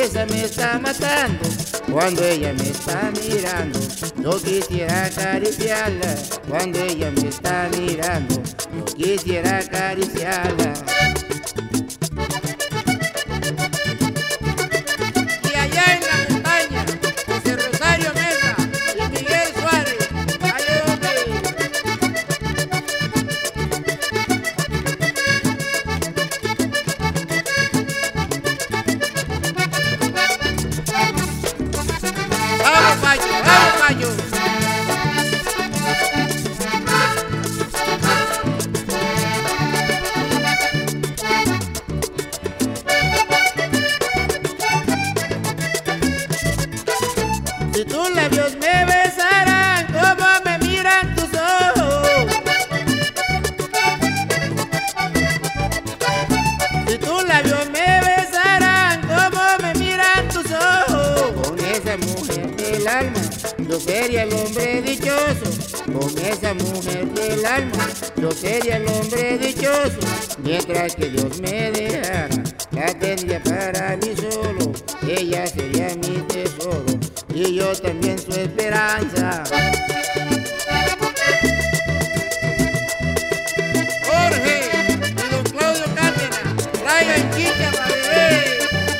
tristeza me está matando cuando ella me está mirando. Yo quisiera acariciarla cuando ella me está mirando. Yo quisiera acariciarla. Y allá en la montaña, José Rosario Mesa y Miguel Suárez. ¡Ay, hombre! ¡Vamos, Mayo! ¡Vamos, Mayo! Si tus labios me besaran como me miran tus ojos, si tus labios me besaran como me miran tus ojos, con esa mujer del alma yo sería el hombre dichoso. Con esa mujer del alma yo sería el hombre dichoso. Mientras que Dios me dejara, la tendría para mí solo. Ella sería mi tesoro y yo también su esperanza. Jorge y don Claudio Cárdenas, traigan chicha para beber.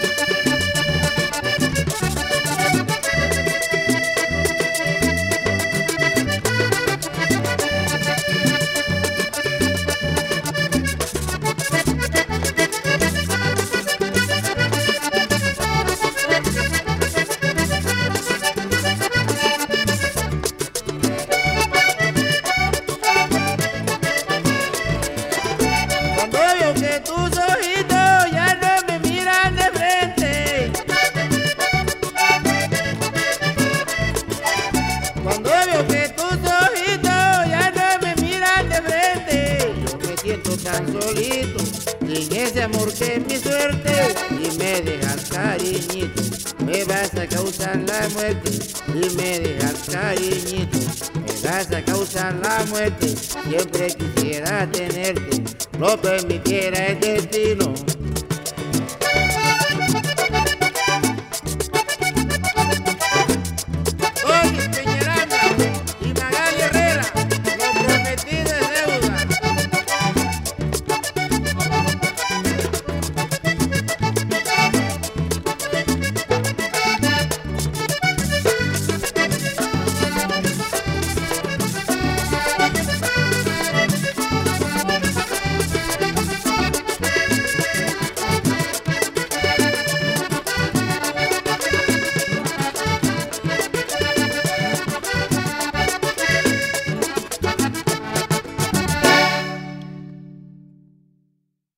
Cuando veo que tus ojitos ya no me miran de frente, cuando veo que tus ojitos ya no me miran de frente, yo me siento tan solito, sin ese amor que es mi suerte, y me dejas cariñito, me vas a causar la muerte, y me dejas cariñito, me vas a causar la muerte, siempre quisiera tenerte, lo permitiera el destino.